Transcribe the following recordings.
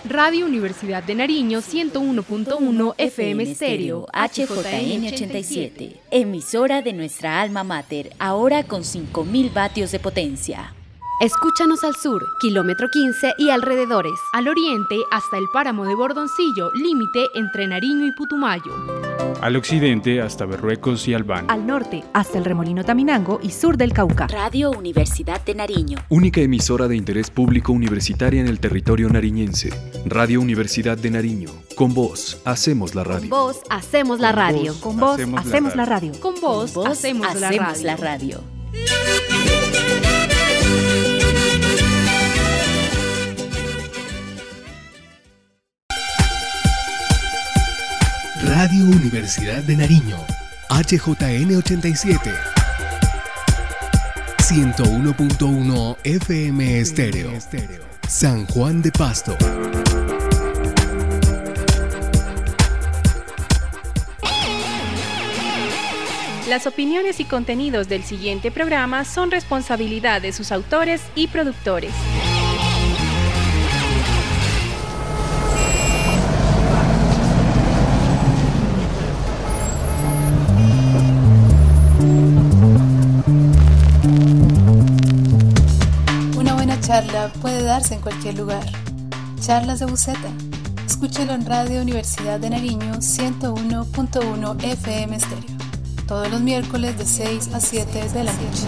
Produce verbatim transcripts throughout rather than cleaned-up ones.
Radio Universidad de Nariño ciento uno punto uno F M Stereo, H J N ochenta y siete, emisora de nuestra alma mater, ahora con cinco mil vatios de potencia. Escúchanos al sur, kilómetro quince y alrededores. Al oriente, hasta el páramo de Bordoncillo, límite entre Nariño y Putumayo. Al occidente, hasta Berruecos y Albán. Al norte, hasta el Remolino Taminango y sur del Cauca. Radio Universidad de Nariño. Única emisora de interés público universitaria en el territorio nariñense. Radio Universidad de Nariño. Con vos, hacemos la radio. Con vos, hacemos la radio. Con vos, hacemos, hacemos la, radio. la radio. Con vos, Con vos hacemos, hacemos la radio. la radio. Radio Universidad de Nariño, H J N ochenta y siete, ciento uno punto uno F M Stereo, San Juan de Pasto. Las opiniones y contenidos del siguiente programa son responsabilidad de sus autores y productores. Una buena charla puede darse en cualquier lugar. Charlas de Buceta. Escúchelo en Radio Universidad de Nariño ciento uno punto uno F M Stereo. Todos los miércoles de seis a siete de la noche.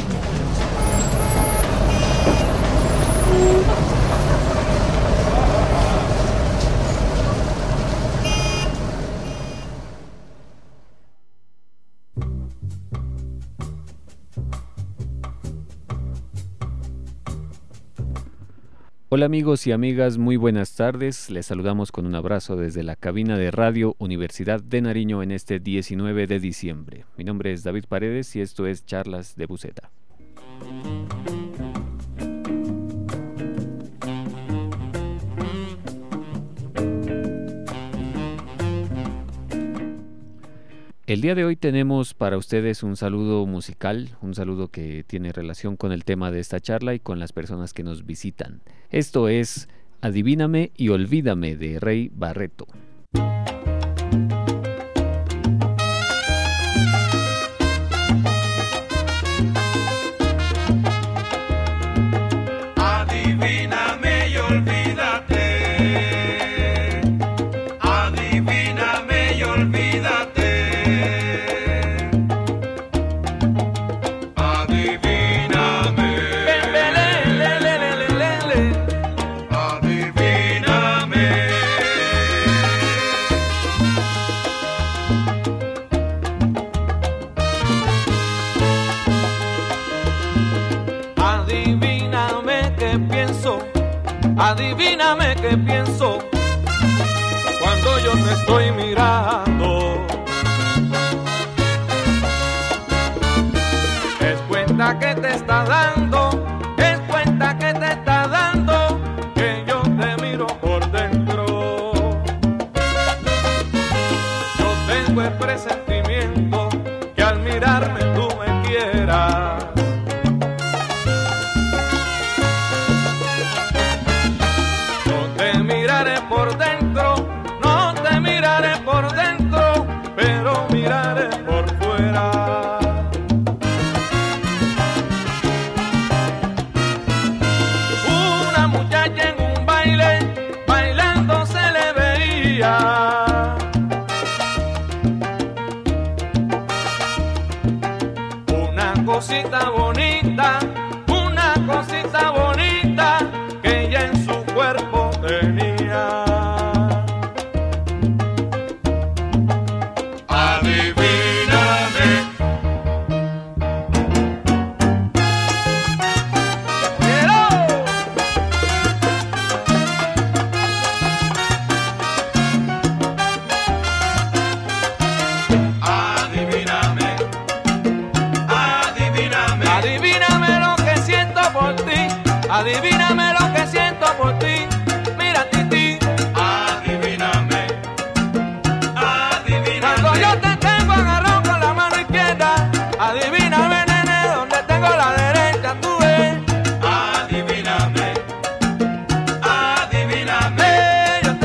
Hola amigos y amigas, muy buenas tardes. Les saludamos con un abrazo desde la cabina de Radio Universidad de Nariño en este diecinueve de diciembre. Mi nombre es David Paredes y esto es Charlas de Buceta. El día de hoy tenemos para ustedes un saludo musical, un saludo que tiene relación con el tema de esta charla y con las personas que nos visitan. Esto es Adivíname y Olvídame de Rey Barreto. Adivíname y olvídate. Adivíname y olvídate. Adivíname qué pienso cuando yo te estoy mirando. Es cuenta que te está dando, es cuenta que te está dando, que yo te miro por dentro. Yo tengo el presentimiento que al mirarme tú me quieras. Por dentro, no te miraré por dentro, pero miraré por fuera. Una muchacha en un baile, bailando se le veía. Una cosita bonita, una cosita bonita, que ella en su cuerpo tenía. Adivíname lo que siento por ti, mira Titi. Adivíname, adivíname. Cuando yo te tengo agarrado con la mano izquierda, adivíname, nene, donde tengo la derecha, tú ves. Adivíname, adivíname. Eh, yo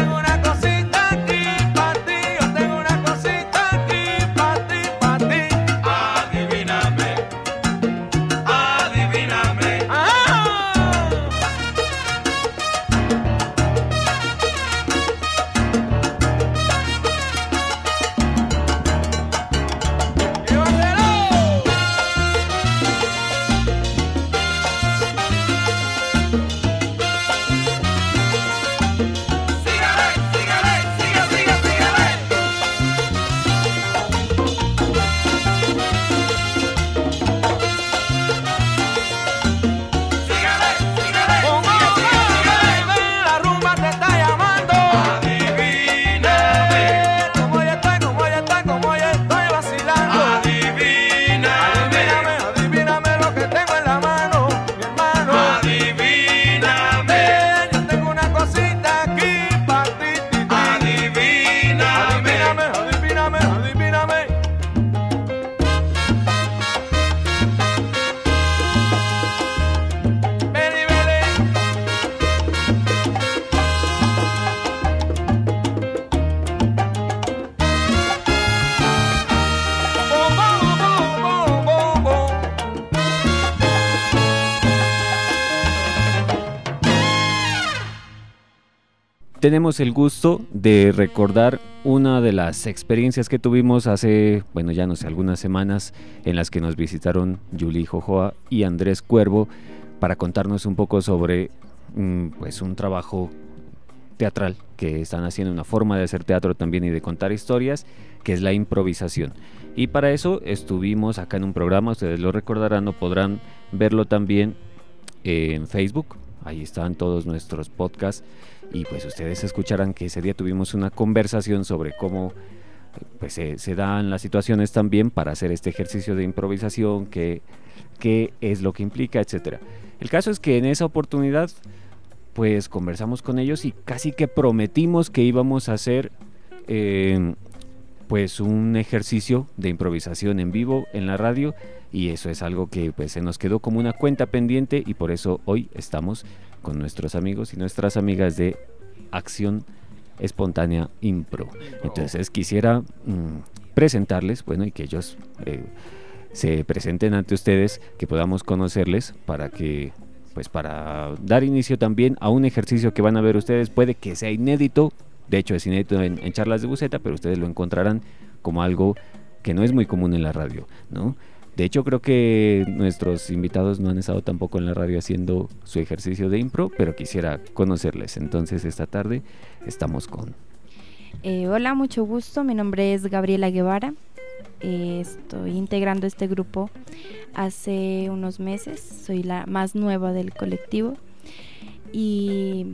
tenemos el gusto de recordar una de las experiencias que tuvimos hace, bueno, ya no sé, algunas semanas, en las que nos visitaron Yuli Jojoa y Andrés Cuervo para contarnos un poco sobre mm, pues un trabajo teatral que están haciendo, una forma de hacer teatro también y de contar historias, que es la improvisación. Y para eso estuvimos acá en un programa, ustedes lo recordarán o podrán verlo también en Facebook, ahí están todos nuestros podcasts, y pues ustedes escucharán que ese día tuvimos una conversación sobre cómo pues se, se dan las situaciones también para hacer este ejercicio de improvisación, qué, qué es lo que implica, etcétera. El caso es que en esa oportunidad pues conversamos con ellos y casi que prometimos que íbamos a hacer eh, pues un ejercicio de improvisación en vivo en la radio, y eso es algo que pues se nos quedó como una cuenta pendiente, y por eso hoy estamos con nuestros amigos y nuestras amigas de Acción Espontánea Impro. Entonces quisiera mmm, presentarles, bueno, y que ellos eh, se presenten ante ustedes, que podamos conocerles para que pues para dar inicio también a un ejercicio que van a ver ustedes. Puede que sea inédito, de hecho es inédito en, en Charlas de Buceta, pero ustedes lo encontrarán como algo que no es muy común en la radio, ¿no? De hecho, creo que nuestros invitados no han estado tampoco en la radio haciendo su ejercicio de impro, pero quisiera conocerles. Entonces, esta tarde estamos con... Eh, hola, mucho gusto. Mi nombre es Gabriela Guevara. Eh, estoy integrando este grupo hace unos meses. Soy la más nueva del colectivo. Y...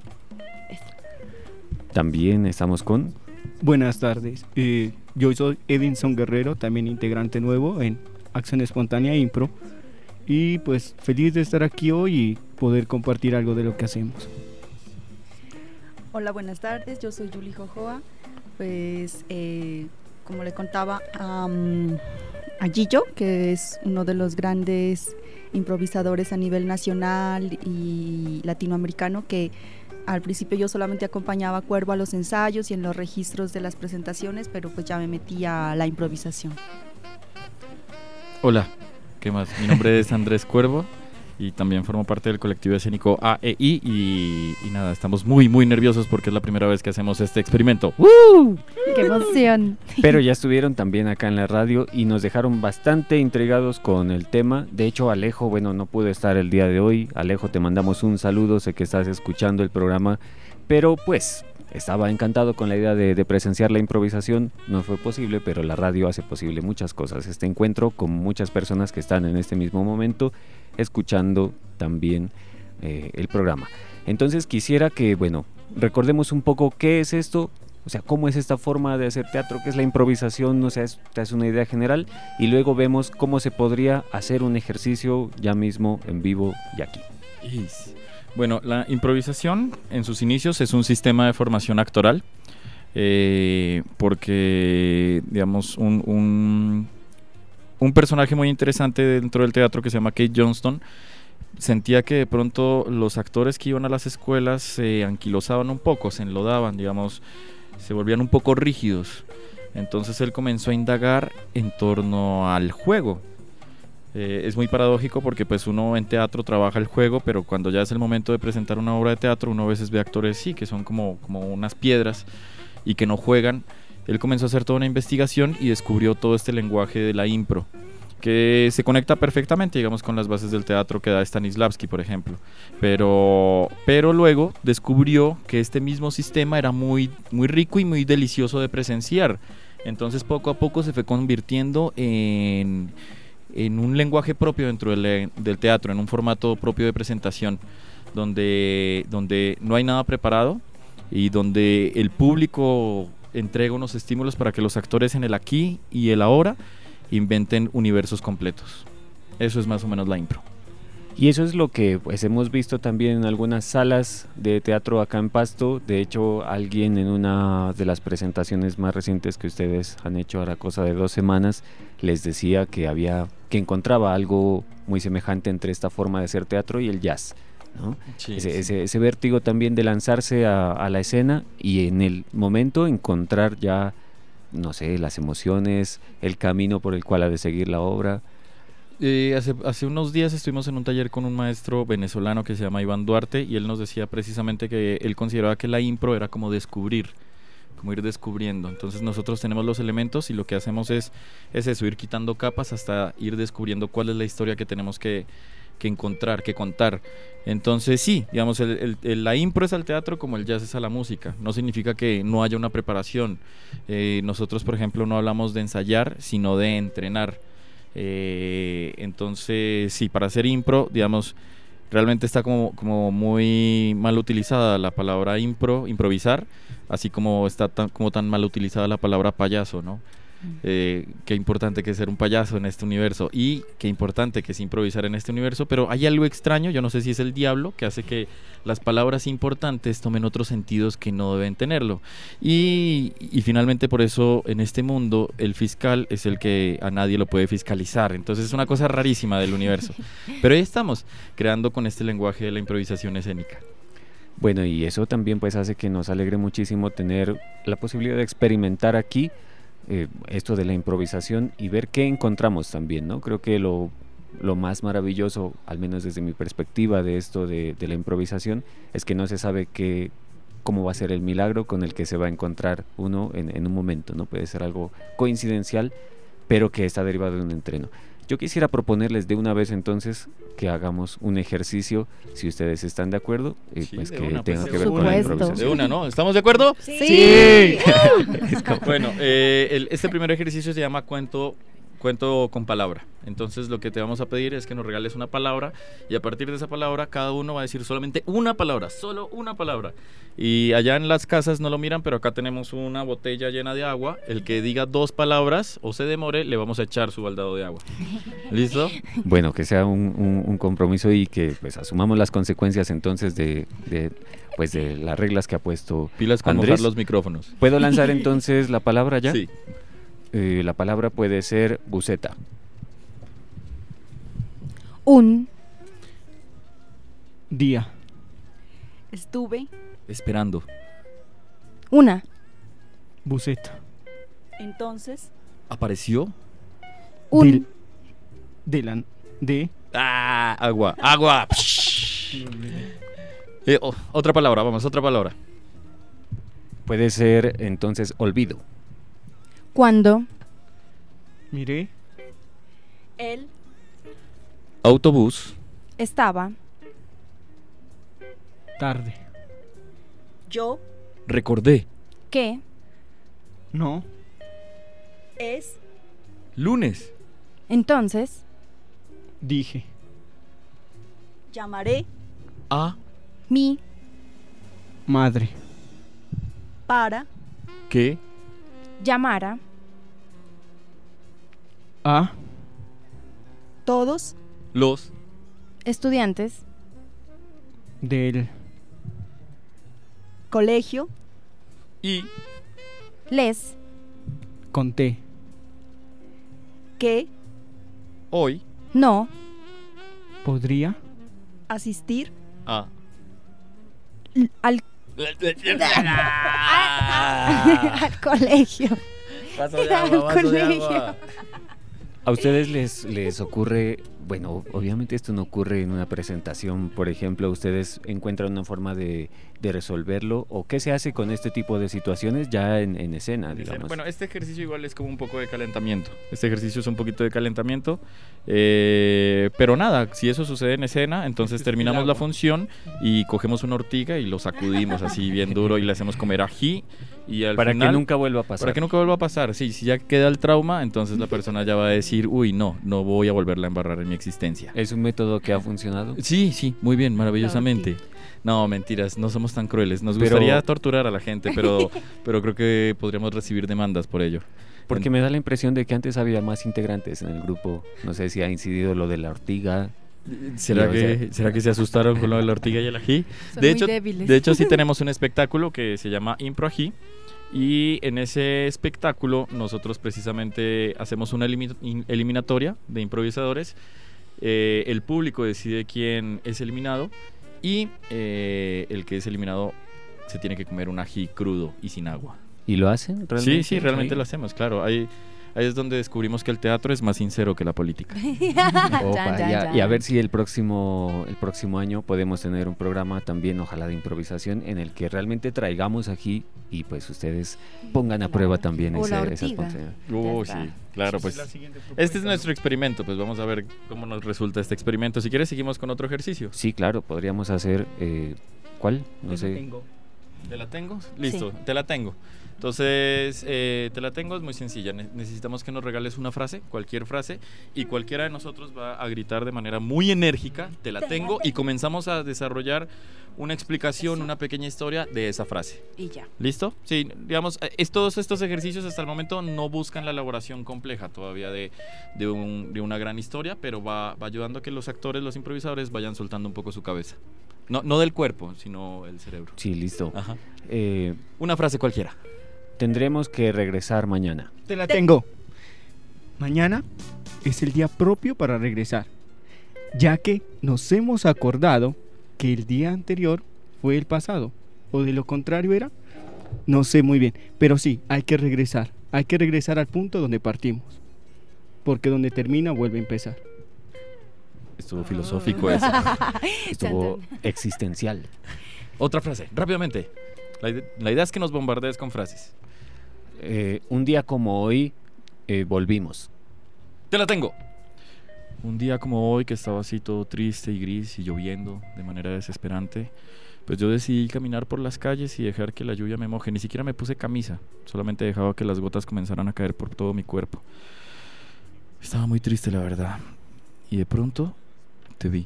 También estamos con... Buenas tardes. Eh, yo soy Edinson Guerrero, también integrante nuevo en Acción Espontánea Impro, y pues feliz de estar aquí hoy y poder compartir algo de lo que hacemos. Hola, buenas tardes, yo soy Yuli Jojoa. Pues eh, como le contaba um, a Gillo, que es uno de los grandes improvisadores a nivel nacional y latinoamericano, que al principio yo solamente acompañaba a Cuervo a los ensayos y en los registros de las presentaciones, pero pues ya me metí a la improvisación. Hola, ¿qué más? Mi nombre es Andrés Cuervo y también formo parte del colectivo escénico A E I y, y nada, estamos muy muy nerviosos porque es la primera vez que hacemos este experimento. ¡Uh! ¡Qué emoción! Pero ya estuvieron también acá en la radio y nos dejaron bastante intrigados con el tema. De hecho, Alejo, bueno, no pudo estar el día de hoy. Alejo, te mandamos un saludo, sé que estás escuchando el programa, pero pues... estaba encantado con la idea de, de presenciar la improvisación, no fue posible, pero la radio hace posible muchas cosas. Este encuentro con muchas personas que están en este mismo momento escuchando también eh, el programa. Entonces quisiera que, bueno, recordemos un poco qué es esto, o sea, cómo es esta forma de hacer teatro, qué es la improvisación, o sea, es, te hace una idea general, y luego vemos cómo se podría hacer un ejercicio ya mismo en vivo y aquí. Yes. Bueno, la improvisación en sus inicios es un sistema de formación actoral, eh, porque, digamos, un, un, un personaje muy interesante dentro del teatro que se llama Kate Johnston sentía que de pronto los actores que iban a las escuelas se anquilosaban un poco, se enlodaban, digamos, se volvían un poco rígidos. Entonces él comenzó a indagar en torno al juego. Eh, es muy paradójico porque pues uno en teatro trabaja el juego, pero cuando ya es el momento de presentar una obra de teatro, uno a veces ve actores sí, que son como, como unas piedras y que no juegan. Él comenzó a hacer toda una investigación y descubrió todo este lenguaje de la impro, que se conecta perfectamente, digamos, con las bases del teatro que da Stanislavski, por ejemplo. Pero, pero luego descubrió que este mismo sistema era muy, muy rico y muy delicioso de presenciar. Entonces poco a poco se fue convirtiendo en... en un lenguaje propio dentro del, del teatro, en un formato propio de presentación, donde, donde no hay nada preparado y donde el público entrega unos estímulos para que los actores en el aquí y el ahora inventen universos completos. Eso es más o menos la impro. Y eso es lo que pues hemos visto también en algunas salas de teatro acá en Pasto. De hecho, alguien en una de las presentaciones más recientes que ustedes han hecho, a la cosa de dos semanas, les decía que había, que encontraba algo muy semejante entre esta forma de hacer teatro y el jazz, ¿no? Sí, ese, sí. Ese, ese vértigo también de lanzarse a, a la escena y en el momento encontrar ya, no sé, las emociones, el camino por el cual ha de seguir la obra. Eh, hace, hace unos días estuvimos en un taller con un maestro venezolano que se llama Iván Duarte y él nos decía precisamente que él consideraba que la impro era como descubrir, como ir descubriendo. Entonces nosotros tenemos los elementos y lo que hacemos es, es eso, ir quitando capas hasta ir descubriendo cuál es la historia que tenemos que, que encontrar, que contar. Entonces sí, digamos, el, el, el, la impro es al teatro como el jazz es a la música. No significa que no haya una preparación. Eh, nosotros, por ejemplo, no hablamos de ensayar, sino de entrenar. Eh, entonces sí, para hacer impro, digamos, realmente está como, como muy mal utilizada la palabra impro, improvisar, así como está tan, como tan mal utilizada la palabra payaso, ¿no? Eh, qué importante que es ser un payaso en este universo y qué importante que es improvisar en este universo, pero hay algo extraño, yo no sé si es el diablo, que hace que las palabras importantes tomen otros sentidos que no deben tenerlo. Y, y finalmente por eso en este mundo el fiscal es el que a nadie lo puede fiscalizar, entonces es una cosa rarísima del universo. Pero ahí estamos, creando con este lenguaje de la improvisación escénica. Bueno, y eso también pues hace que nos alegre muchísimo tener la posibilidad de experimentar aquí Eh, esto de la improvisación y ver qué encontramos también, ¿no? Creo que lo, lo más maravilloso, al menos desde mi perspectiva de esto de, de la improvisación, es que no se sabe qué, cómo va a ser el milagro con el que se va a encontrar uno en, en un momento, ¿no? Puede ser algo coincidencial, pero que está derivado de un entreno. Yo quisiera proponerles de una vez entonces que hagamos un ejercicio, si ustedes están de acuerdo, eh, sí, pues que una, tenga pues, que ver con la improvisación. De una, ¿no? ¿Estamos de acuerdo? Sí. sí. Bueno, eh, el, este primer ejercicio se llama cuento, cuento con palabra. Entonces lo que te vamos a pedir es que nos regales una palabra y a partir de esa palabra cada uno va a decir solamente una palabra, solo una palabra. Y allá en las casas no lo miran, pero acá tenemos una botella llena de agua. El que diga dos palabras o se demore, le vamos a echar su baldado de agua. ¿Listo? Bueno, que sea un, un, un compromiso y que pues asumamos las consecuencias entonces de, de, pues, de las reglas que ha puesto Pilas con Andrés. Mojar los micrófonos. ¿Puedo lanzar entonces la palabra ya? Sí. Eh, la palabra puede ser buceta. Un día. Estuve esperando. Una buceta. Entonces apareció un de, de la de ah, agua, agua. eh, oh, otra palabra, vamos, otra palabra. Puede ser entonces olvido. Cuando miré el autobús estaba tarde. Yo recordé que no es lunes. Entonces dije llamaré a mi madre para que llamara a todos los estudiantes del colegio y les conté que hoy no podría asistir a al al colegio. Vaso de agua, vaso de agua. ¿A ustedes les, les ocurre, bueno, obviamente esto no ocurre en una presentación, por ejemplo, ustedes encuentran una forma de, de resolverlo, o qué se hace con este tipo de situaciones ya en, en escena, digamos? Bueno, este ejercicio igual es como un poco de calentamiento, este ejercicio es un poquito de calentamiento, eh, pero nada, si eso sucede en escena, entonces terminamos la función y cogemos una ortiga y lo sacudimos así bien duro y le hacemos comer ají. Y al para final, que nunca vuelva a pasar. Para que nunca vuelva a pasar, sí, si ya queda el trauma, entonces la persona ya va a decir, uy, no, no voy a volverla a embarrar en mi existencia. ¿Es un método que ha funcionado? Sí, sí, muy bien, maravillosamente. No, mentiras, no somos tan crueles. Nos pero... gustaría torturar a la gente, pero, pero creo que podríamos recibir demandas por ello. Porque me da la impresión de que antes había más integrantes en el grupo. No sé si ha incidido lo de la ortiga. ¿Será, que, ¿Será que se asustaron con lo de la ortiga y el ají? Son de muy hecho, débiles. De hecho, sí tenemos un espectáculo que se llama Impro Ají. Y en ese espectáculo nosotros precisamente hacemos una elimin- eliminatoria de improvisadores. Eh, el público decide quién es eliminado y eh, el que es eliminado se tiene que comer un ají crudo y sin agua. ¿Y lo hacen realmente? Sí, sí, realmente ¿Sí? lo hacemos, claro. Hay, Ahí es donde descubrimos que el teatro es más sincero que la política. Opa, ya, ya. Y a ver si el próximo, el próximo año podemos tener un programa también, ojalá de improvisación, en el que realmente traigamos aquí y pues ustedes pongan a prueba también ese, esa espontaneidad. Uh, sí, claro, pues este es nuestro experimento, pues vamos a ver cómo nos resulta este experimento. Si quieres seguimos con otro ejercicio. Sí, claro, podríamos hacer, eh, ¿cuál? No te sé. La tengo. ¿Te la tengo? Listo, sí. Te la tengo. Entonces, eh, te la tengo, es muy sencilla. Ne- necesitamos que nos regales una frase, cualquier frase, y cualquiera de nosotros va a gritar de manera muy enérgica, te la tengo, y comenzamos a desarrollar una explicación, una pequeña historia de esa frase. Y ya. ¿Listo? Sí, digamos, es, todos estos ejercicios hasta el momento no buscan la elaboración compleja todavía de, de, un, de una gran historia, pero va, va ayudando a que los actores, los improvisadores vayan soltando un poco su cabeza. No, no del cuerpo, sino el cerebro. Sí, listo. Ajá. Eh, una frase cualquiera. Tendremos que regresar mañana. Te la tengo. Mañana es el día propio para regresar, ya que nos hemos acordado que el día anterior fue el pasado, o de lo contrario era, no sé muy bien, pero sí, hay que regresar, hay que regresar al punto donde partimos, porque donde termina vuelve a empezar. Estuvo filosófico eso. Estuvo existencial. Otra frase, rápidamente. La, ide- la idea es que nos bombardees con frases. Eh, un día como hoy eh, volvimos. Te la tengo. Un día como hoy, que estaba así todo triste y gris y lloviendo de manera desesperante, pues yo decidí caminar por las calles y dejar que la lluvia me moje. Ni siquiera me puse camisa, solamente dejaba que las gotas comenzaran a caer por todo mi cuerpo. Estaba muy triste, la verdad. Y de pronto te vi.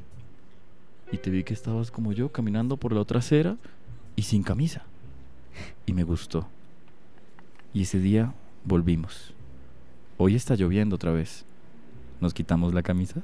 Y te vi que estabas como yo, caminando por la otra acera y sin camisa. Y me gustó. Y ese día volvimos. Hoy está lloviendo otra vez. ¿Nos quitamos la camisa?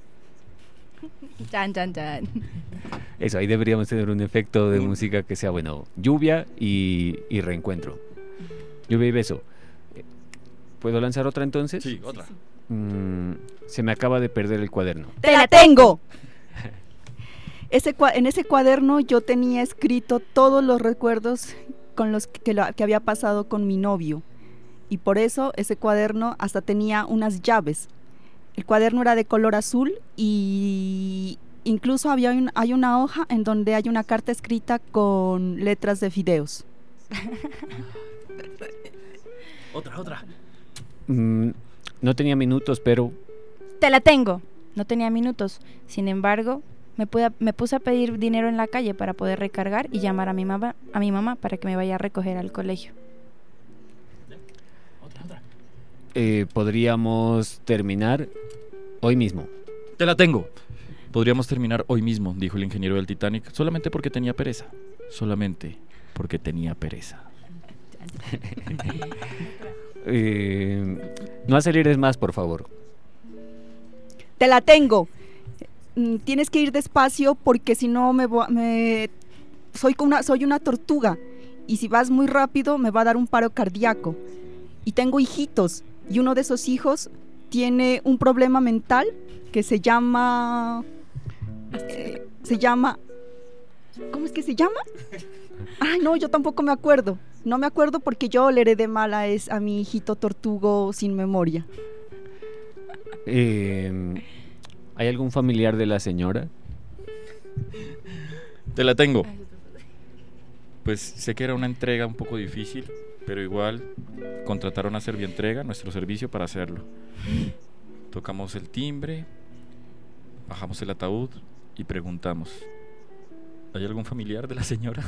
Chan, chan, chan. Eso, ahí deberíamos tener un efecto de música que sea, bueno, lluvia y, y reencuentro. Lluvia y beso. ¿Puedo lanzar otra entonces? Sí, otra. Mm, se me acaba de perder el cuaderno. ¡Te la tengo! Ese, cua- en ese cuaderno yo tenía escrito todos los recuerdos con los que, que, lo- que había pasado con mi novio. Y por eso ese cuaderno hasta tenía unas llaves. El cuaderno era de color azul y incluso había un, hay una hoja en donde hay una carta escrita con letras de fideos. Otra, otra. Mm, no tenía minutos, pero Te la tengo. No tenía minutos. Sin embargo, me, pude- me puse a pedir dinero en la calle para poder recargar y llamar a mi mamá, a mi mamá para que me vaya a recoger al colegio. eh, podríamos terminar hoy mismo. Te la tengo. Podríamos terminar hoy mismo, dijo el ingeniero del Titanic, solamente porque tenía pereza. Solamente porque tenía pereza. eh, no aceleres más, por favor. Te la tengo. Mm, Tienes que ir despacio porque si no me, vo- me soy como una soy una tortuga y si vas muy rápido me va a dar un paro cardíaco. Y tengo hijitos y uno de esos hijos tiene un problema mental que se llama eh, se llama ¿cómo es que se llama? Ay, no, yo tampoco me acuerdo. No me acuerdo porque yo le heredé mal a, es, a mi hijito tortugo sin memoria. Eh, ¿Hay algún familiar de la señora? Te la tengo. Pues sé que era una entrega un poco difícil, pero igual contrataron a Servientrega, nuestro servicio, para hacerlo. Tocamos el timbre, bajamos el ataúd y preguntamos: ¿hay algún familiar de la señora?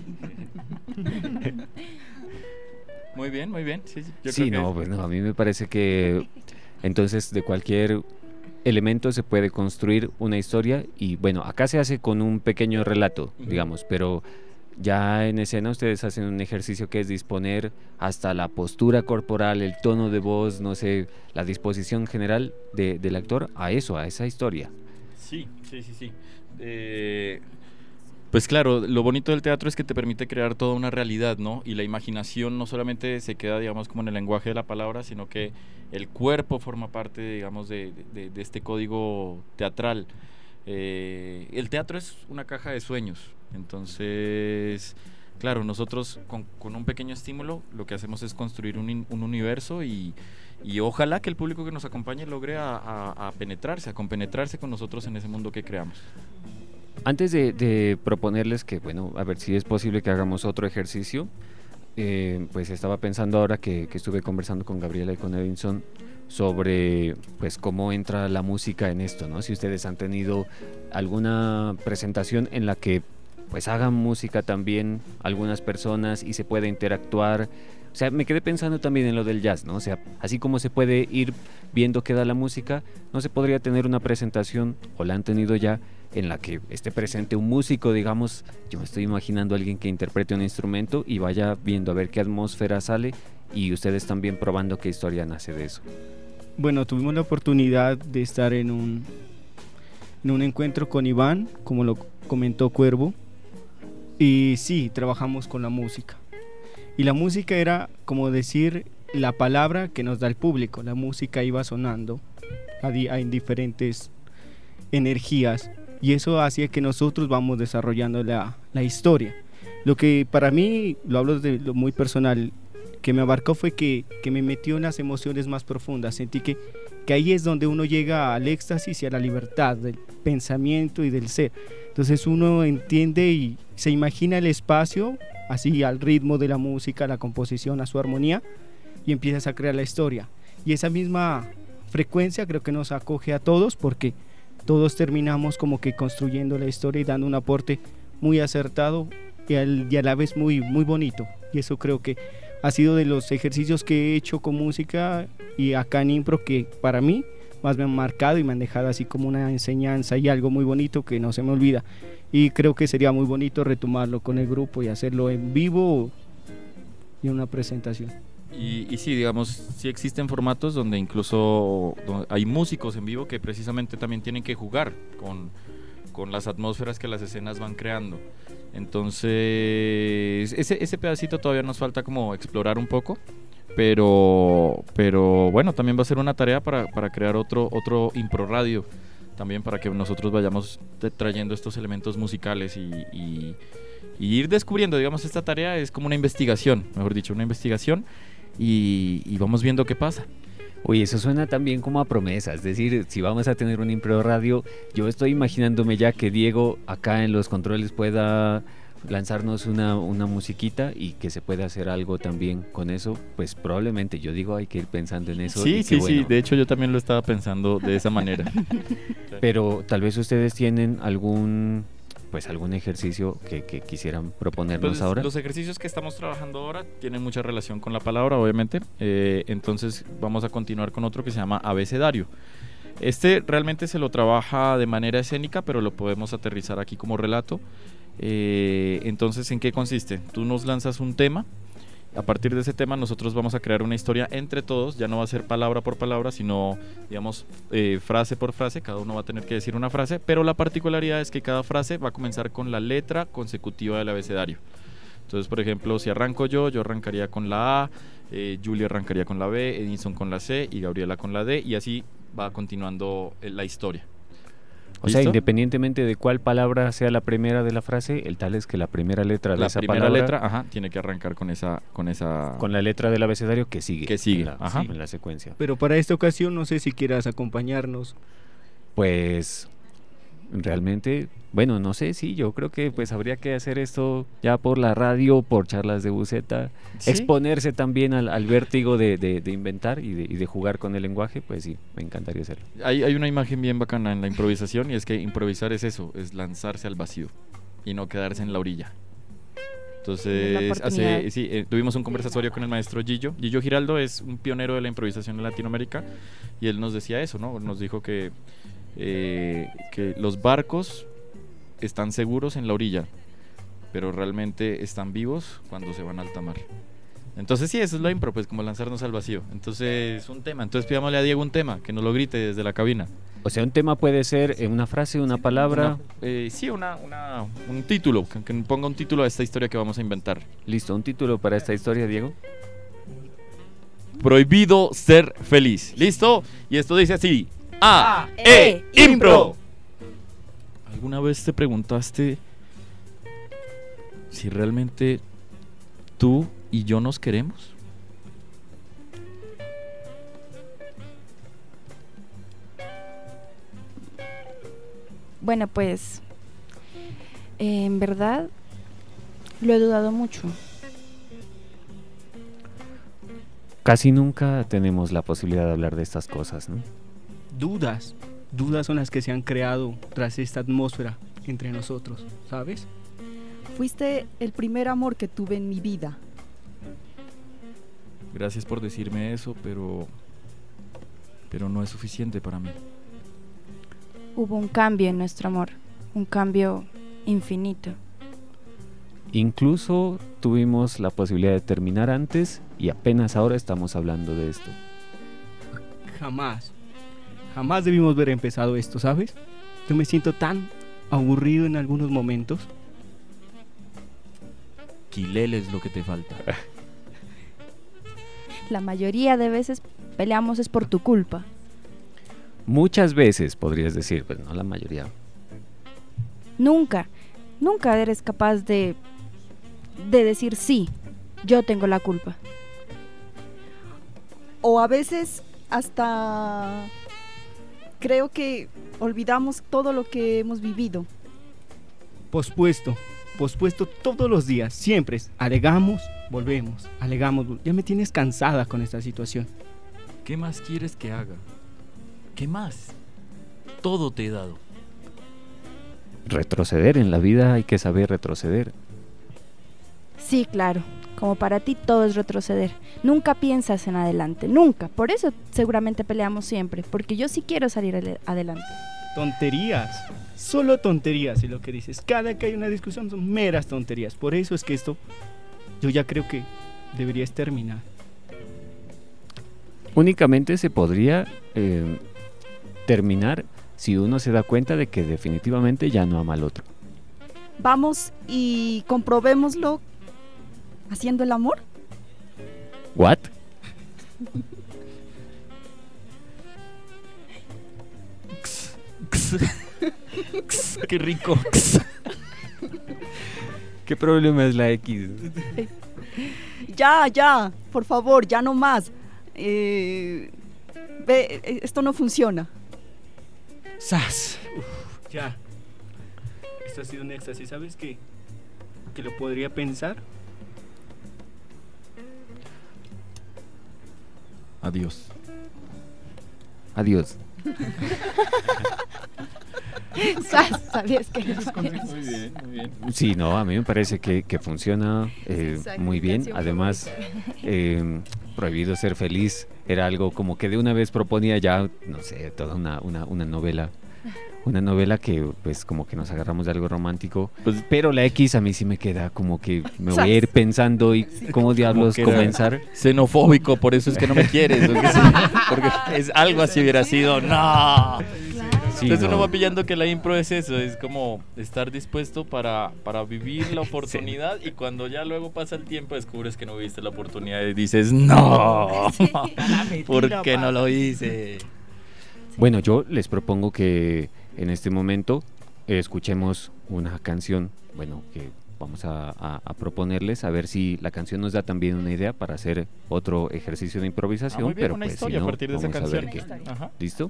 Muy bien, muy bien. Sí, sí, yo Sí, creo no, que- pues no, a mí me parece que entonces de cualquier elemento se puede construir una historia y bueno, acá se hace con un pequeño relato, Ujú. digamos, pero ya en escena ustedes hacen un ejercicio que es disponer hasta la postura corporal, el tono de voz, no sé, la disposición general de- del actor a eso, a esa historia. Sí, sí, sí, sí. Eh, pues claro, lo bonito del teatro es que te permite crear toda una realidad, ¿no? Y la imaginación no solamente se queda, digamos, como en el lenguaje de la palabra, sino que el cuerpo forma parte, digamos, de, de- de este código teatral. Eh, el teatro es una caja de sueños, entonces claro, nosotros con, con un pequeño estímulo lo que hacemos es construir un, un universo y, y ojalá que el público que nos acompañe logre a, a, a penetrarse, a compenetrarse con nosotros en ese mundo que creamos. Antes de, de proponerles que, bueno, a ver si es posible que hagamos otro ejercicio, eh, pues estaba pensando ahora que, que estuve conversando con Gabriela y con Edinson sobre pues cómo entra la música en esto, ¿no? Si ustedes han tenido alguna presentación en la que pues hagan música también algunas personas y se puede interactuar. O sea, me quedé pensando también en lo del jazz, ¿no? O sea, así como se puede ir viendo qué da la música, ¿no se podría tener una presentación, o la han tenido ya, en la que esté presente un músico, digamos? Yo me estoy imaginando a alguien que interprete un instrumento y vaya viendo a ver qué atmósfera sale, y ustedes también probando qué historia nace de eso. Bueno, tuvimos la oportunidad de estar en un, en un encuentro con Iván, como lo comentó Cuervo, y sí, trabajamos con la música. Y la música era como decir la palabra que nos da el público. La música iba sonando a, di- a diferentes energías, y eso hacía que nosotros vamos desarrollando la, la historia. Lo que para mí, lo hablo de lo muy personal, que me abarcó fue que, que me metió en las emociones más profundas. Sentí que, que ahí es donde uno llega al éxtasis y a la libertad del pensamiento y del ser. Entonces uno entiende y se imagina el espacio así al ritmo de la música, la composición, a su armonía, y empiezas a crear la historia. Y esa misma frecuencia creo que nos acoge a todos, porque todos terminamos como que construyendo la historia y dando un aporte muy acertado y, al, y a la vez muy, muy bonito. Y eso creo que ha sido de los ejercicios que he hecho con música y acá en Impro, que para mí más me han marcado y me han dejado así como una enseñanza y algo muy bonito que no se me olvida. Y creo que sería muy bonito retomarlo con el grupo y hacerlo en vivo y en una presentación. Y, y sí, digamos, sí existen formatos donde incluso donde hay músicos en vivo que precisamente también tienen que jugar con, con las atmósferas que las escenas van creando. Entonces, ese, ese pedacito todavía nos falta como explorar un poco, pero, pero bueno, también va a ser una tarea para, para crear otro, otro impro radio, también para que nosotros vayamos trayendo estos elementos musicales y, y, y ir descubriendo. Digamos, esta tarea es como una investigación, mejor dicho, una investigación, y, y vamos viendo qué pasa. Oye, eso suena también como a promesa, es decir, si vamos a tener un impro radio, yo estoy imaginándome ya que Diego acá en los controles pueda lanzarnos una, una musiquita y que se pueda hacer algo también con eso. Pues probablemente, yo digo, hay que ir pensando en eso. Sí, y sí, bueno. sí, de hecho yo también lo estaba pensando de esa manera. Pero tal vez ustedes tienen algún pues algún ejercicio que, que quisieran proponernos pues, ahora. Los ejercicios que estamos trabajando ahora tienen mucha relación con la palabra, obviamente. Eh, entonces vamos a continuar con otro que se llama abecedario. Este realmente se lo trabaja de manera escénica, pero lo podemos aterrizar aquí como relato. Eh, entonces, ¿en qué consiste? Tú nos lanzas un tema. A partir de ese tema nosotros vamos a crear una historia entre todos. Ya no va a ser palabra por palabra, sino, digamos, eh, frase por frase. Cada uno va a tener que decir una frase, pero la particularidad es que cada frase va a comenzar con la letra consecutiva del abecedario. Entonces, por ejemplo, si arranco yo, yo arrancaría con la A, eh, Julia arrancaría con la B, Edinson con la C y Gabriela con la D, y así va continuando eh, la historia. O ¿Listo? sea, independientemente de cuál palabra sea la primera de la frase, el tal es que la primera letra de la esa primera palabra letra, ajá, tiene que arrancar con esa, con esa, con la letra del abecedario que sigue, que sigue, en la, ajá. sí, en la secuencia. Pero para esta ocasión no sé si quieras acompañarnos. Pues realmente, bueno, no sé, sí, yo creo que pues habría que hacer esto ya por la radio, por charlas de buceta, ¿sí? Exponerse también al, al vértigo de, de, de inventar y de, y de jugar con el lenguaje, pues sí, me encantaría hacerlo. Hay, hay una imagen bien bacana en la improvisación, y es que improvisar es eso, es lanzarse al vacío y no quedarse en la orilla. Entonces, hace, sí, eh, tuvimos un conversatorio con el maestro Gillo. Gillo Giraldo es un pionero de la improvisación en Latinoamérica, y él nos decía eso, ¿no? Nos dijo que Eh, que los barcos están seguros en la orilla, pero realmente están vivos cuando se van a alta mar. Entonces sí, eso es lo impro, pues como lanzarnos al vacío. Entonces un tema, entonces pidámosle a Diego un tema, que nos lo grite desde la cabina. O sea, un tema puede ser una frase, una palabra. Una, eh, sí, una, una, un título, que, que ponga un título a esta historia que vamos a inventar. Listo, un título para esta historia, Diego. Prohibido ser feliz. ¿Listo? Y esto dice así: A, E, Impro. ¿Alguna vez te preguntaste si realmente tú y yo nos queremos. Bueno, pues eh, en verdad lo he dudado mucho. Casi nunca tenemos la posibilidad de hablar de estas cosas, ¿no? Dudas, dudas son las que se han creado tras esta atmósfera entre nosotros, ¿sabes? Fuiste el primer amor que tuve en mi vida. Gracias por decirme eso, pero pero no es suficiente para mí. Hubo un cambio en nuestro amor, un cambio infinito. Incluso tuvimos la posibilidad de terminar antes y apenas ahora estamos hablando de esto. Jamás, jamás debimos haber empezado esto, ¿sabes? Yo me siento tan aburrido en algunos momentos. Quilele es lo que te falta. La mayoría de veces peleamos es por tu culpa. Muchas veces podrías decir, pues no la mayoría. Nunca, nunca eres capaz de, de decir sí, yo tengo la culpa. O a veces hasta creo que olvidamos todo lo que hemos vivido. Pospuesto, pospuesto todos los días, siempre alegamos, volvemos, alegamos. Ya me tienes cansada con esta situación. ¿Qué más quieres que haga? ¿Qué más? Todo te he dado. Retroceder en la vida, hay que saber retroceder. Sí, claro, como para ti todo es retroceder. Nunca piensas en adelante, nunca. Por eso seguramente peleamos siempre, porque yo sí quiero salir adelante. Tonterías, solo tonterías es lo que dices. Cada que hay una discusión son meras tonterías. Por eso es que esto, yo ya creo que deberías terminar. Únicamente se podría eh, terminar si uno se da cuenta de que definitivamente ya no ama al otro. Vamos y comprobémoslo haciendo el amor. ¿What? Qué rico. ¿Qué problema es la X? Ya, ya, por favor, ya no más. Eh, ve, esto no funciona. ¡Sas! Uf, ya. Esto ha sido un éxtasis. ¿Sabes qué? Que lo podría pensar. Adiós. Adiós. ¿Sabías que muy bien, muy bien. Sí, no, a mí me parece que, que funciona eh, muy bien. Además, eh, Prohibido ser feliz era algo como que de una vez proponía ya, no sé, toda una, una, una novela. Una novela que pues como que nos agarramos de algo romántico, pues, pero la X a mí sí me queda como que me voy a ir pensando y cómo diablos comenzar. Xenofóbico, por eso es que no me quieres, porque, sí, porque es algo así hubiera sido, no. Sí, Entonces no. uno va pillando que la impro es eso, es como estar dispuesto para, para vivir la oportunidad sí. Y cuando ya luego pasa el tiempo descubres que no viste la oportunidad y dices, no, sí. ¿Por qué no lo hice? Bueno, yo les propongo que en este momento eh, escuchemos una canción, bueno, que vamos a, a, a proponerles, a ver si la canción nos da también una idea para hacer otro ejercicio de improvisación. Ah, muy bien, pero una pues, historia si no, a partir de esa vamos canción. A ver qué. Ajá. ¿Listo?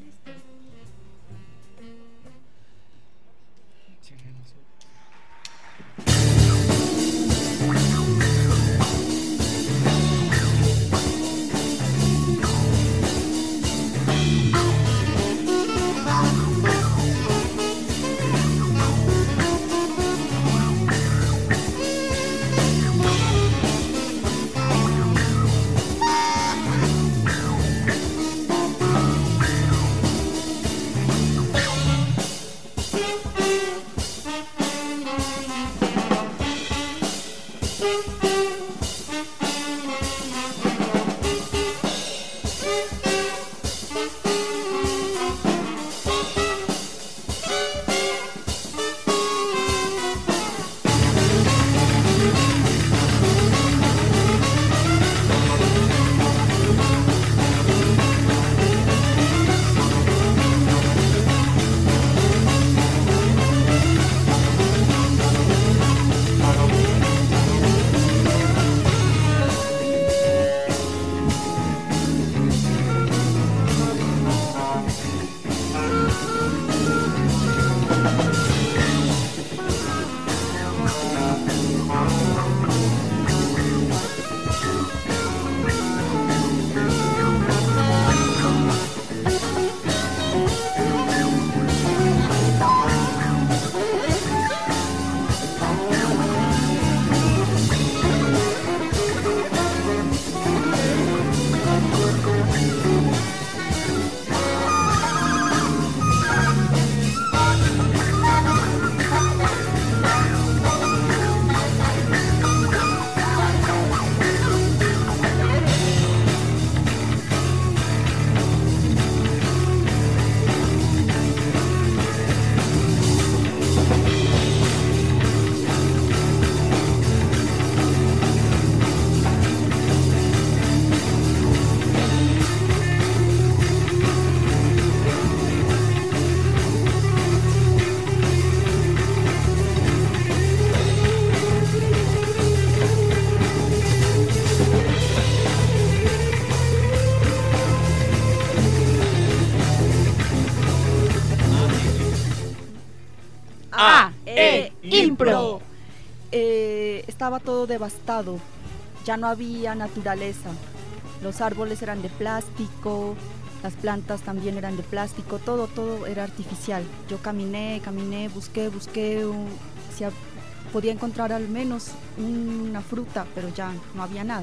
estaba todo devastado, ya no había naturaleza. Los árboles eran de plástico, las plantas también eran de plástico, todo, todo era artificial. Yo caminé, caminé, busqué, busqué un, si a, podía encontrar al menos una fruta, pero ya no había nada.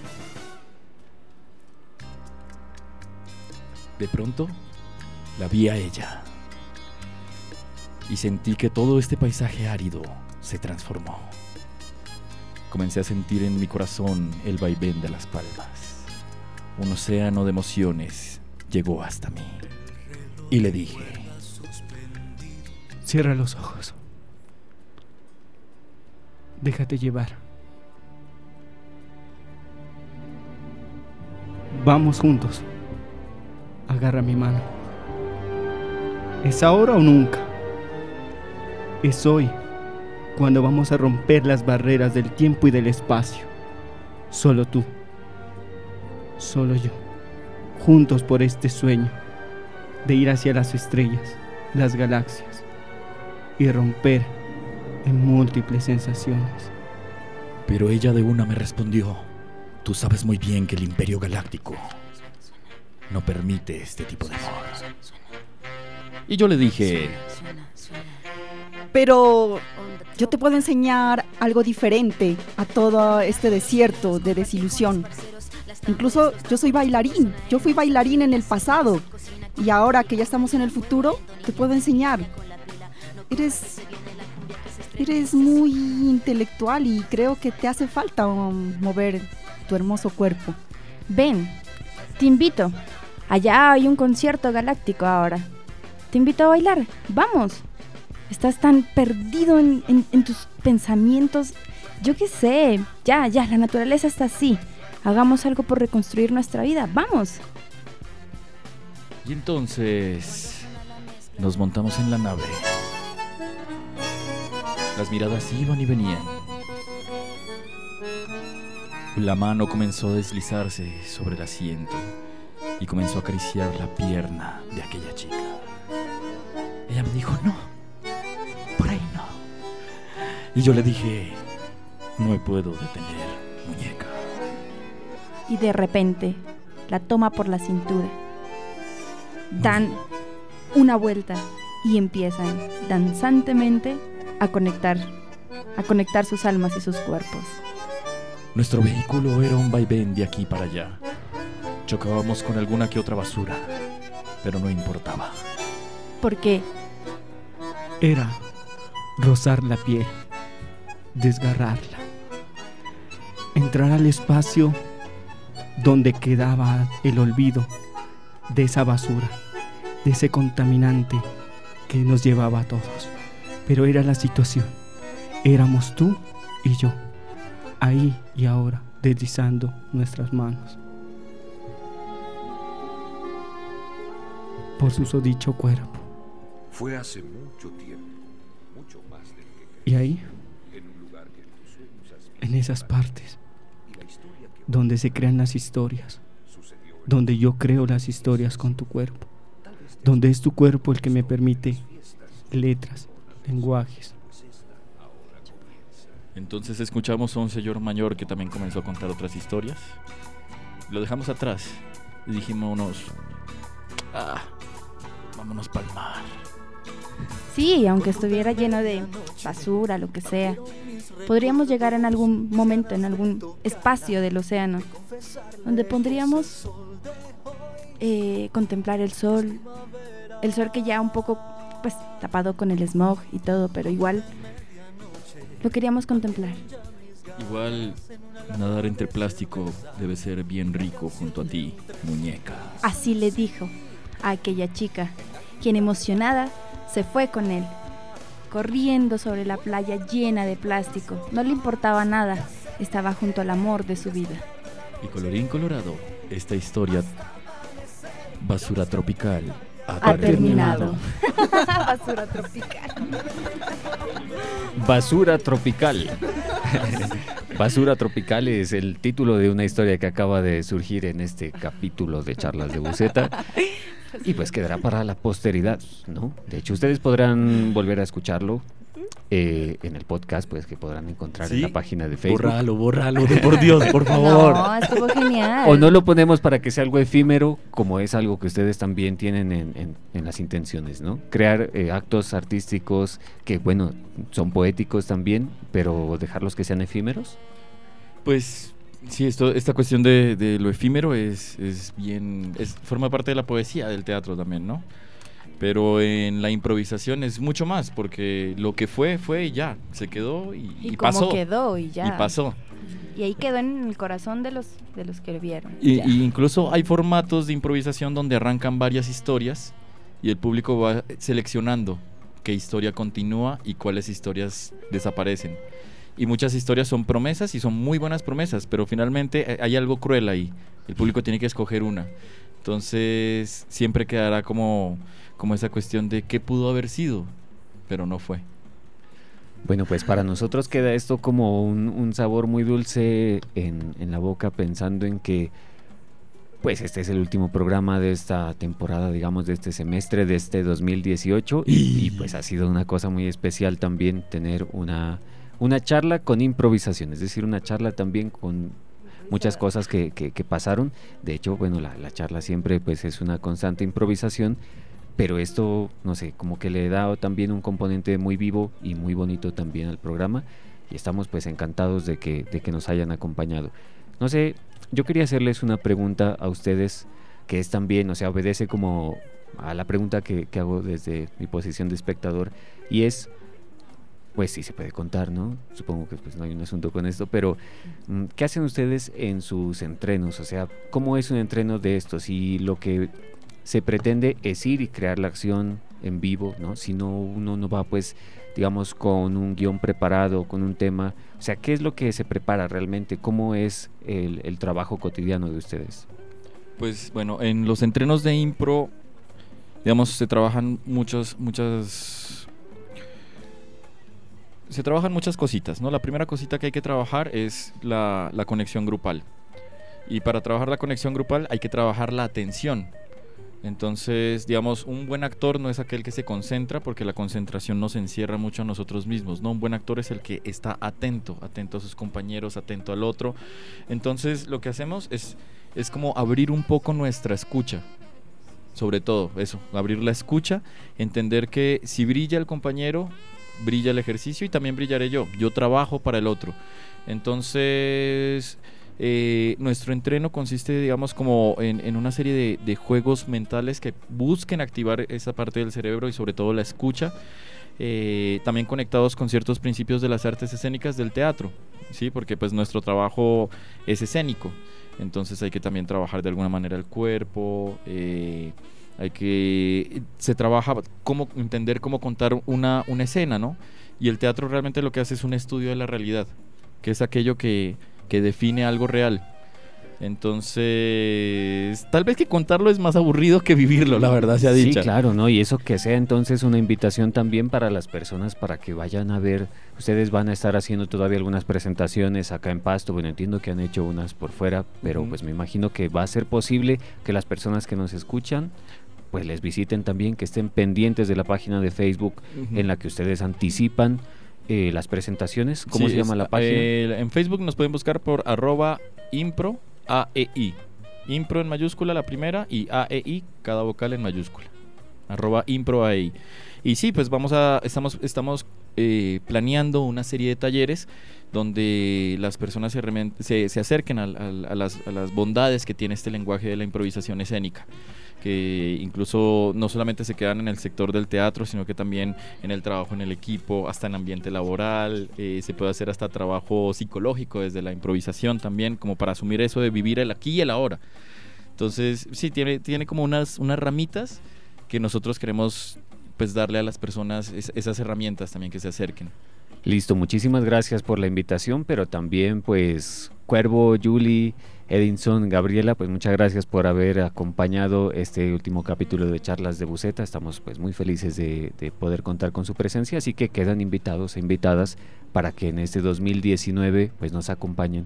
De pronto, la vi a ella y sentí que todo este paisaje árido se transformó. Comencé a sentir en mi corazón el vaivén de las palmas. Un océano de emociones llegó hasta mí y le dije: cierra los ojos, déjate llevar, vamos juntos, agarra mi mano. ¿Es ahora o nunca? Es hoy, cuando vamos a romper las barreras del tiempo y del espacio. Solo tú, solo yo, juntos por este sueño de ir hacia las estrellas, las galaxias y romper en múltiples sensaciones. Pero ella de una me respondió: tú sabes muy bien que el Imperio Galáctico no permite este tipo de amor. Y yo le dije: pero yo te puedo enseñar algo diferente a todo este desierto de desilusión. Incluso yo soy bailarín, yo fui bailarín en el pasado y ahora que ya estamos en el futuro, te puedo enseñar. Eres, eres muy intelectual y creo que te hace falta um, mover tu hermoso cuerpo. Ven, te invito. Allá hay un concierto galáctico ahora. Te invito a bailar, vamos. Estás tan perdido en, en, en tus pensamientos. Yo qué sé, ya, ya, la naturaleza está así. Hagamos algo por reconstruir nuestra vida, vamos. Y entonces nos montamos en la nave. Las miradas iban y venían. La mano comenzó a deslizarse sobre el asiento y comenzó a acariciar la pierna de aquella chica. Ella me dijo: no, por ahí no. Y yo le dije: no me puedo detener, muñeca. Y de repente la toma por la cintura. Dan una vuelta y empiezan danzantemente a conectar, a conectar sus almas y sus cuerpos. Nuestro vehículo era un vaivén de aquí para allá. Chocábamos con alguna que otra basura, pero no importaba. ¿Por qué? Era rozar la piel, desgarrarla, entrar al espacio donde quedaba el olvido de esa basura, de ese contaminante que nos llevaba a todos. Pero era la situación, éramos tú y yo, ahí y ahora, deslizando nuestras manos por su susodicho cuerpo. Fue hace mucho tiempo, mucho más de lo que crees. Y ahí, en un lugar que en tus sueños has visto, en esas partes y la historia que donde se crean las historias, donde yo creo las historias con tu cuerpo, donde es tu cuerpo el que me permite letras, lenguajes. Entonces escuchamos a un señor mayor que también comenzó a contar otras historias. Lo dejamos atrás y dijimos: ah, vámonos pa'l mar. Sí, aunque estuviera lleno de basura, lo que sea, podríamos llegar en algún momento, en algún espacio del océano, donde podríamos eh, contemplar el sol, el sol que ya un poco pues tapado con el smog y todo, pero igual lo queríamos contemplar. Igual nadar entre plástico debe ser bien rico junto a ti, muñeca. Así le dijo a aquella chica, quien emocionada se fue con él, corriendo sobre la playa llena de plástico. No le importaba nada, estaba junto al amor de su vida. Y colorín colorado, esta historia basura tropical ha, ha terminado. terminado. Basura tropical. Basura tropical. Basura tropical es el título de una historia que acaba de surgir en este capítulo de Charlas de Buceta. Y pues quedará para la posteridad, ¿no? De hecho, ustedes podrán volver a escucharlo eh, en el podcast, pues que podrán encontrar ¿Sí? en la página de Facebook. Bórralo, bórralo, de por Dios, por favor. No, estuvo genial. O no lo ponemos para que sea algo efímero, como es algo que ustedes también tienen en, en, en las intenciones, ¿no? Crear eh, actos artísticos que, bueno, son poéticos también, pero dejarlos que sean efímeros. Pues sí, esto, esta cuestión de, de lo efímero es, es bien, es, forma parte de la poesía del teatro también, ¿no? Pero en la improvisación es mucho más, porque lo que fue, fue y ya, se quedó y, Y, y como pasó. quedó y ya. Y pasó. Y ahí quedó en el corazón de los, de los que lo vieron. Y, Ya. y incluso hay formatos de improvisación donde arrancan varias historias y el público va seleccionando qué historia continúa y cuáles historias desaparecen. Y muchas historias son promesas y son muy buenas promesas, pero finalmente hay algo cruel ahí. El público tiene que escoger una. Entonces siempre quedará como, como esa cuestión de qué pudo haber sido, pero no fue. Bueno, pues para nosotros queda esto como un, un sabor muy dulce en, en la boca, pensando en que pues este es el último programa de esta temporada, digamos, de este semestre, de este dos mil dieciocho, y, y pues ha sido una cosa muy especial también tener una, una charla con improvisación, es decir, una charla también con muchas cosas que, que, que pasaron. De hecho, bueno, la, la charla siempre pues es una constante improvisación, pero esto, no sé, como que le da también un componente muy vivo y muy bonito también al programa, y estamos pues encantados de que, de que nos hayan acompañado. No sé, yo quería hacerles una pregunta a ustedes, que es también, o sea, obedece como a la pregunta que, que hago desde mi posición de espectador, y es, pues sí se puede contar, ¿no? Supongo que pues no hay un asunto con esto, pero ¿qué hacen ustedes en sus entrenos? O sea, ¿cómo es un entreno de estos? Y lo que se pretende es ir y crear la acción en vivo, ¿no? Si no, uno no va, pues, digamos, con un guión preparado, con un tema. O sea, ¿qué es lo que se prepara realmente? ¿Cómo es el, el trabajo cotidiano de ustedes? Pues bueno, en los entrenos de impro, digamos, se trabajan muchas, muchas... Se trabajan muchas cositas, ¿no? La primera cosita que hay que trabajar es la, la conexión grupal. Y para trabajar la conexión grupal hay que trabajar la atención. Entonces, digamos, un buen actor no es aquel que se concentra, porque la concentración nos encierra mucho a nosotros mismos, ¿no? Un buen actor es el que está atento, atento a sus compañeros, atento al otro. Entonces, lo que hacemos es, es como abrir un poco nuestra escucha, sobre todo eso, abrir la escucha, entender que si brilla el compañero, brilla el ejercicio y también brillaré yo. Yo trabajo para el otro. Entonces... Eh, nuestro entreno consiste, digamos, como en, en una serie de, de juegos mentales que busquen activar esa parte del cerebro y sobre todo la escucha, eh, también conectados con ciertos principios de las artes escénicas del teatro, ¿sí? Porque pues nuestro trabajo es escénico, entonces hay que también trabajar de alguna manera el cuerpo, eh, hay que se trabaja cómo entender cómo contar una, una escena, ¿no? Y el teatro realmente lo que hace es un estudio de la realidad, que es aquello que que define algo real. Entonces, tal vez que contarlo es más aburrido que vivirlo, la verdad sea dicha. Sí, claro, ¿no? Y eso que sea entonces una invitación también para las personas para que vayan a ver. Ustedes van a estar haciendo todavía algunas presentaciones acá en Pasto. Bueno, entiendo que han hecho unas por fuera, pero uh-huh. pues me imagino que va a ser posible que las personas que nos escuchan pues les visiten también, que estén pendientes de la página de Facebook uh-huh. en la que ustedes anticipan Eh, las presentaciones. ¿Cómo sí, se llama es, la página? Eh, en Facebook nos pueden buscar por arroba impro A E I. Impro en mayúscula la primera y A E I cada vocal en mayúscula. Arroba impro A E I. Y sí, pues vamos a estamos estamos eh, planeando una serie de talleres donde las personas se, remen, se, se acerquen a, a, a, las, a las bondades que tiene este lenguaje de la improvisación escénica, que incluso no solamente se quedan en el sector del teatro, sino que también en el trabajo en el equipo, hasta en ambiente laboral, eh, se puede hacer hasta trabajo psicológico desde la improvisación también, como para asumir eso de vivir el aquí y el ahora. Entonces, sí, tiene, tiene como unas, unas ramitas que nosotros queremos pues darle a las personas es, esas herramientas también que se acerquen. Listo, muchísimas gracias por la invitación, pero también pues Cuervo, Julie, Edinson, Gabriela, pues muchas gracias por haber acompañado este último capítulo de Charlas de Buceta. Estamos pues muy felices de, de poder contar con su presencia, así que quedan invitados e invitadas para que en este dos mil diecinueve pues nos acompañen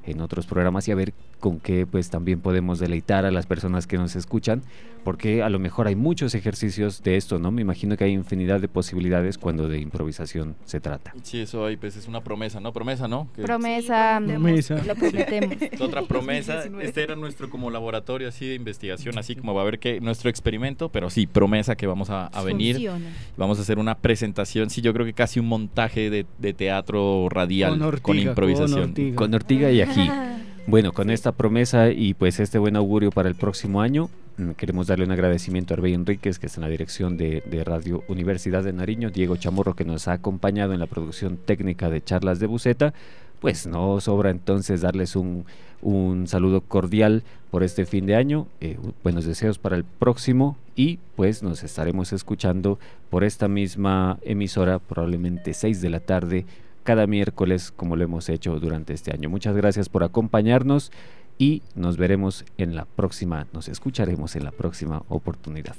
en otros programas y a ver con qué pues también podemos deleitar a las personas que nos escuchan, porque a lo mejor hay muchos ejercicios de esto, ¿no? Me imagino que hay infinidad de posibilidades cuando de improvisación se trata. Sí, eso ahí pues es una promesa, ¿no? Promesa, ¿no? Que promesa, promesa. Lo prometemos. Otra promesa, este era nuestro como laboratorio así de investigación, así como va a haber que nuestro experimento, pero sí, promesa que vamos a, a venir. Funciona. Vamos a hacer una presentación, sí, yo creo que casi un montaje de, de teatro radial con, Ortiga, con improvisación. Con Ortiga. Con Ortiga y aquí. Bueno, con esta promesa y pues este buen augurio para el próximo año, queremos darle un agradecimiento a Arbey Enríquez, que está en la dirección de, de Radio Universidad de Nariño, Diego Chamorro, que nos ha acompañado en la producción técnica de Charlas de Buceta. Pues no sobra entonces darles un, un saludo cordial por este fin de año, eh, buenos deseos para el próximo y pues nos estaremos escuchando por esta misma emisora, probablemente seis de la tarde, cada miércoles como lo hemos hecho durante este año. Muchas gracias por acompañarnos y nos veremos en la próxima, nos escucharemos en la próxima oportunidad.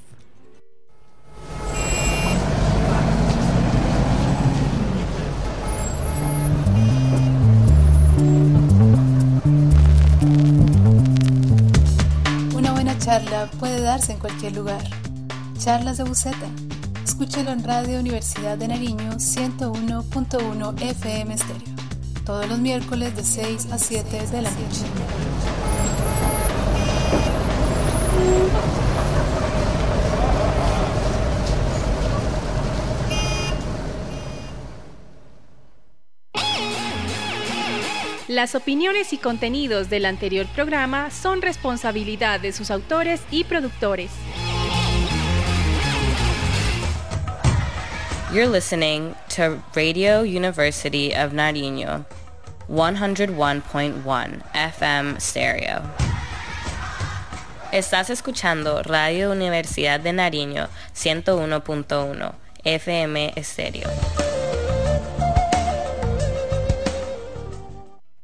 Una buena charla puede darse en cualquier lugar. Charlas de Buceta. Escúchelo en Radio Universidad de Nariño ciento uno punto uno F M Estéreo. Todos los miércoles de seis a siete de la noche. Las opiniones y contenidos del anterior programa son responsabilidad de sus autores y productores. You're listening to Radio University of Nariño, one oh one point one F M Stereo. Estás escuchando Radio Universidad de Nariño, ciento uno punto uno F M Stereo.